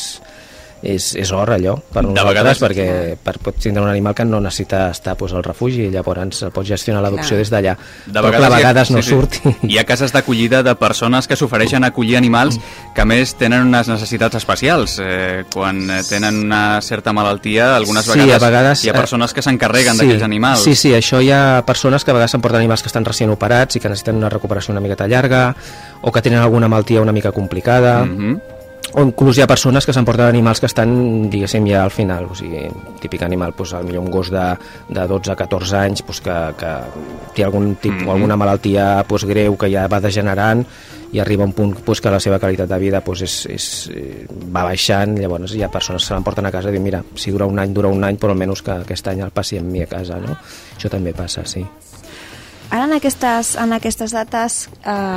és or allò per nosaltres, perquè pots tindre un animal que no necessita estar al refugi i llavors pots gestionar l'adopció des d'allà, però a vegades no surt. Hi ha cases d'acollida de persones que s'ofereixen a acollir animals que a més tenen unes necessitats especials, quan tenen una certa malaltia algunes vegades hi ha persones que s'encarreguen d'aquells animals. Sí, això hi ha persones que a vegades s'emporten animals que estan recient operats i que necessiten una recuperació una miqueta llarga o que tenen alguna malaltia una mica complicada, o inclús hi ha persones que s'emporten animals que estan, diguéssim, ja al final, o sigui, típic animal, potser un gos de 12-14 anys que té alguna malaltia greu que ja va degenerant i arriba a un punt que la seva qualitat de vida va baixant. Llavors hi ha persones que se l'emporten a casa i diuen, mira, si dura un any, però almenys que aquest any el passi amb mi a casa, no? Això també passa, sí. Ara en aquestes dates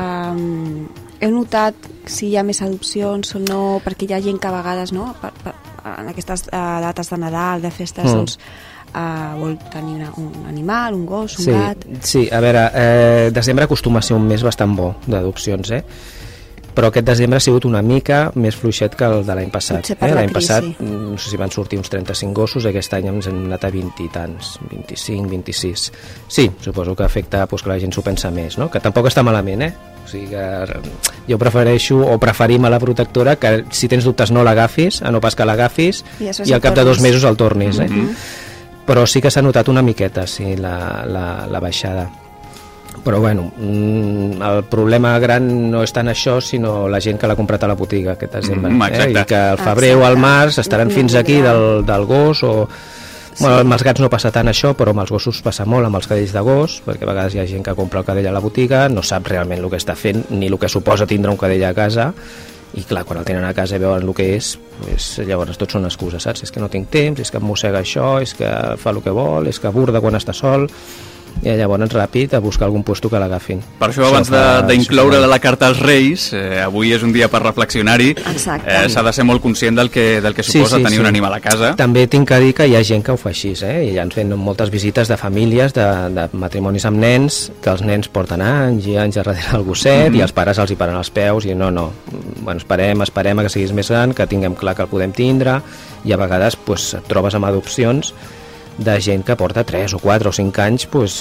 heu notat si hi ha més adopcions o no, perquè hi ha gent que a vegades en aquestes dates de Nadal, de festes, vol tenir un animal, un gos, un gat. Sí, a veure, desembre acostuma a ser un mes bastant bo d'adopcions, però aquest desembre ha sigut una mica més fluixet que el de l'any passat. L'any passat no sé si van sortir uns 35 gossos, aquest any ens hem anat a 20 i tants, 25, 26. Sí, suposo que afecta que la gent s'ho pensa més, no? Que tampoc està malament, O sigui que jo preferim a la protectora que si tens dubtes no l'agafis, no pas que l'agafis i al cap de 2 mesos el tornis, Però sí que s'ha notat una miqueta, sí, la baixada. Però bueno, el problema gran no és tant això, sinó la gent que l'ha comprat a la botiga aquest desembre, i que al febrer o al març estaran fins aquí del gos o... Bueno, amb els gats no passa tant això, però amb els gossos passa molt, amb els cadells de gos, perquè a vegades hi ha gent que compra el cadell a la botiga, no sap realment el que està fent ni el que suposa tindre un cadell a casa, i clar, quan el tenen a casa i veuen el que és, llavors tot són excuses, saps? És que no tinc temps, és que em mossega això, és que fa el que vol, és que burda quan està sol. i llavors ràpid a buscar algun puesto que l'agafin. Per això abans d'incloure la carta als Reis, avui és un dia per reflexionar-hi, s'ha de ser molt conscient del que suposa tenir un animal a casa. També tinc que dir que hi ha gent que ho fa així, i ja ens fan moltes visites de famílies, de matrimonis amb nens, que els nens porten anys i anys darrere el gosset i els pares els hi paren els peus i no, bueno, esperem a que siguis més gran, que tinguem clar que el podem tindre, i a vegades pues, et trobes amb adopcions de gent que porta 3 o 4 o 5 anys pues,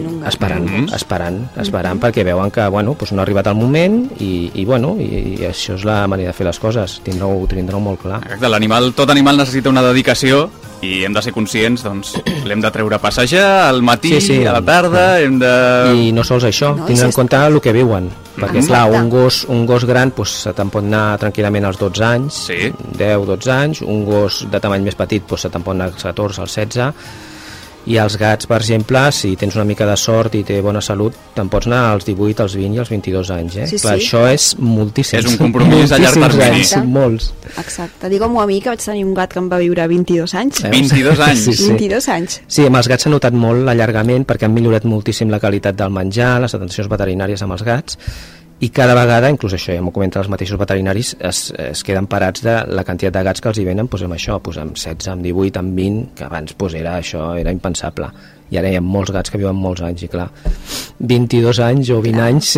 esperant perquè veuen que bueno, pues no ha arribat el moment i això és la manera de fer les coses, tindreu molt clar. Exacte, tot animal necessita una dedicació i hem de ser conscients, doncs l'hem de treure a passejar al matí, a la tarda, hem de... I no sols això, tindre en compte el que viuen, perquè clar, un gos gran pues, se te'n pot anar tranquil·lament als 12 anys, 10-12 anys, un gos de tamany més petit pues, se te'n pot anar als 14, als 16, i els gats, per exemple, si tens una mica de sort i té bona salut, te'n pots anar als 18, als 20 i als 22 anys. Clar, això és moltíssim. És un compromís a llarg termini. Molts. Exacte. Digue-m'ho a mi, que vaig tenir un gat que em va viure 22 anys. 22 anys? 22 anys. Sí, amb els gats s'ha notat molt l'allargament perquè han millorat moltíssim la qualitat del menjar, les atencions veterinàries amb els gats, i cada vegada, inclús això, ja m'ho comenten els mateixos veterinaris, es queden parats de la quantitat de gats que els hi venen doncs, amb això, doncs, amb 16, amb 18, amb 20, que abans doncs, era impensable. I ara hi ha molts gats que viuen molts anys, i clar, 22 anys o 20 anys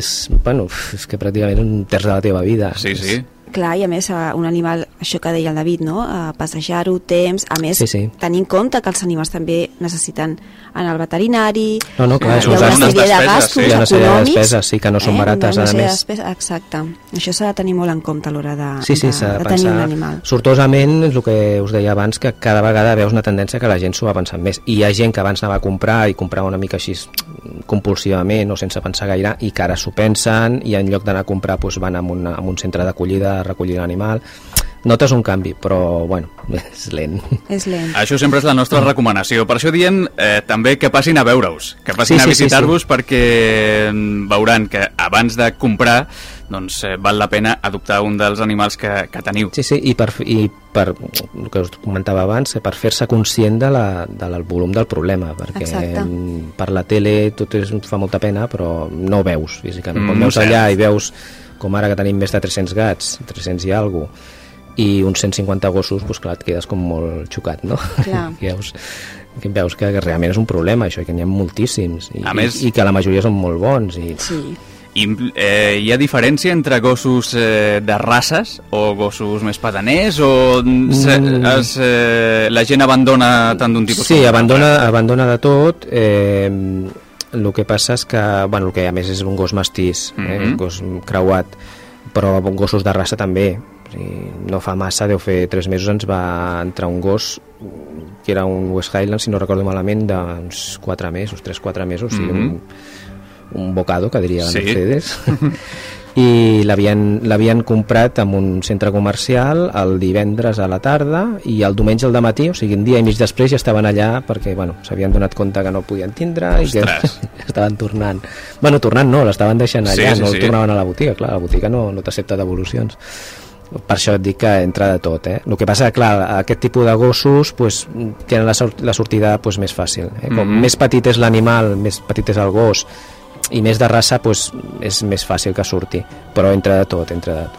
és que pràcticament un terç de la teva vida. Sí. Clar, i a més un animal, això que deia el David, no? Passejar-ho, temps, a més tenir en compte que els animals també necessiten anar al veterinari, clar, hi ha una sèrie de gastos hi ha una sèrie de despeses, que no són barates, a més. Exacte, això s'ha de tenir molt en compte a l'hora de tenir un animal. Sortosament, és el que us deia abans, que cada vegada veus una tendència que la gent s'ho va pensant més, i hi ha gent que abans anava a comprar i comprava una mica així compulsivament o sense pensar gaire, i que ara s'ho pensen i en lloc d'anar a comprar doncs van a un centre d'acollida a recollir l'animal. Notes un canvi, però bueno, és lent. Això sempre és la nostra recomanació. Per això diem també que passin a veure-us, que passin a visitar-vos, perquè veuran que abans de comprar doncs val la pena adoptar un dels animals que teniu. Sí, i per el que us comentava abans, per fer-se conscient del volum del problema, perquè per la tele tot fa molta pena, però no ho veus físicament. Quan veus allà i veus com ara que tenim més de 300 gats, 300 i alguna cosa, i uns 150 gossos, doncs clar, et quedes com molt xocat, no? Que veus que realment és un problema això, i que n'hi ha moltíssims, i que la majoria són molt bons. I hi ha diferència entre gossos de races o gossos més pedaners, o la gent abandona tant d'un tipus? Sí, abandona de tot. El que passa és que, el que a més és un gos mestís, un gos creuat, però gossos de raça també. No fa massa, deu fer 3 mesos, ens va entrar un gos que era un West Highland, si no recordo malament, d'uns 4 mesos, 3-4 mesos, un bocado, que diria la Mercedes, i l'havien comprat en un centre comercial el divendres a la tarda, i el diumenge al dematí, o sigui, un dia i mig després ja estaven allà perquè s'havien donat compte que no podien tindre i que estaven tornant. Tornant no, l'estaven deixant allà, no el tornaven a la botiga. Clar, la botiga no t'accepta devolucions. Per això et dic que entra de tot. El que passa, clar, aquest tipus de gossos tenen la sortida més fàcil. Com més petit és l'animal, més petit és el gos, i més de raça, és més fàcil que surti. Però entra de tot.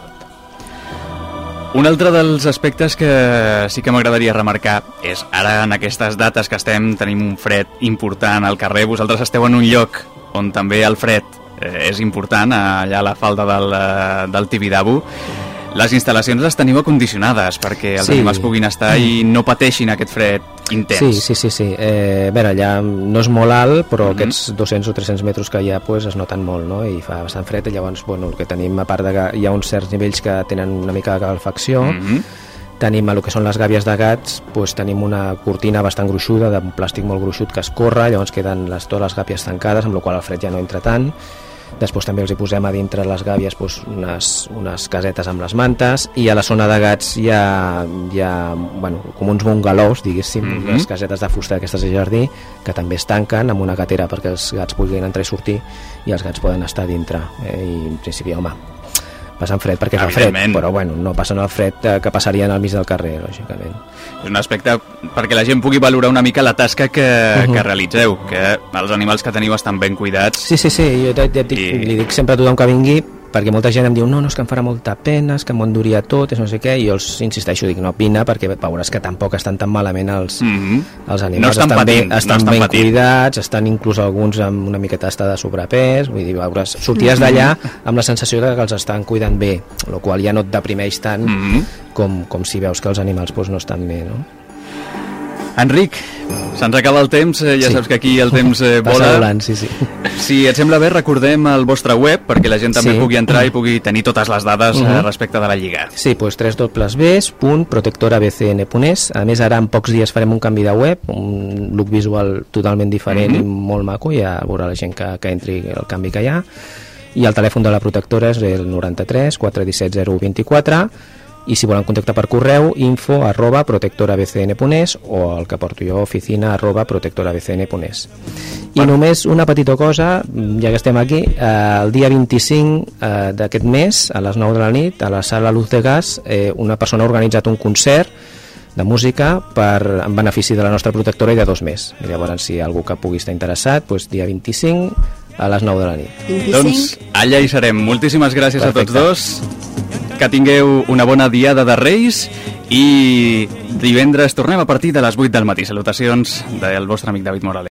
Un altre dels aspectes que sí que m'agradaria remarcar és, ara en aquestes dates que tenim un fred important al carrer, vosaltres esteu en un lloc on també el fred és important, allà a la falda del Tibidabo. Les instal·lacions les teniu acondicionades perquè els animals puguin estar i no pateixin aquest fred intens. Sí. A veure, allà no és molt alt, però aquests 200 o 300 metres que hi ha es noten molt, no? I fa bastant fred, i llavors el que tenim, a part de que hi ha uns certs nivells que tenen una mica de calefacció, tenim el que són les gàbies de gats, tenim una cortina bastant gruixuda, d'un plàstic molt gruixut que es corre, llavors queden totes les gàbies tancades, amb la qual el fred ja no entra tant. Després també els hi posem a dintre les gàbies unes casetes amb les mantes, i a la zona de gats hi ha com uns bungalows, diguéssim, les casetes de fusta d'aquestes de jardí, que també es tanquen amb una gatera perquè els gats puguin entrar i sortir, i els gats poden estar dintre. I en principi, passen fred perquè fa fred, però bueno, no passen el fred que passarien al mig del carrer, lògicament. És un aspecte perquè la gent pugui valorar una mica la tasca que realitzeu, que els animals que teniu estan ben cuidats. Sí, jo li dic sempre a tothom que vingui, perquè molta gent em diu, no, és que em farà molta pena, és que m'ho enduria tot, és no sé què, i jo els insisteixo, dic, no, vine, perquè veuràs que tampoc estan tan malament els animals, no estan ben cuidats, estan inclús alguns amb una miqueta de sobrepès, vull dir, veuràs, sortiràs d'allà amb la sensació que els estan cuidant bé, el qual ja no et deprimeix tant com si veus que els animals no estan bé, no? Enric, se'ns acaba el temps, ja saps que aquí el temps vola. Passa volant, sí. Si et sembla bé, recordem el vostre web perquè la gent també pugui entrar i pugui tenir totes les dades respecte de la Lliga. Sí, doncs www.protectorabcn.es. A més, ara en pocs dies farem un canvi de web, un look visual totalment diferent i molt maco, ja veurà la gent que entri el canvi que hi ha. I el telèfon de la protectora és el 93 417 024, i si volen contactar per correu, info@protectorabcn.es o el que porto jo, oficina@protectorabcn.es. I només una petita cosa, ja que estem aquí, el dia 25 d'aquest mes, a les 9 de la nit, a la sala Luz de Gas, una persona ha organitzat un concert de música en benefici de la nostra protectora i de 2 més. I llavors, si hi ha algú que pugui estar interessat, doncs dia 25 a les 9 de la nit. 25. Doncs allà hi serem. Moltíssimes gràcies a tots dos. Que tingueu una bona diada de Reis i divendres tornem a partir de les 8 del matí. Salutacions del vostre amic David Morales.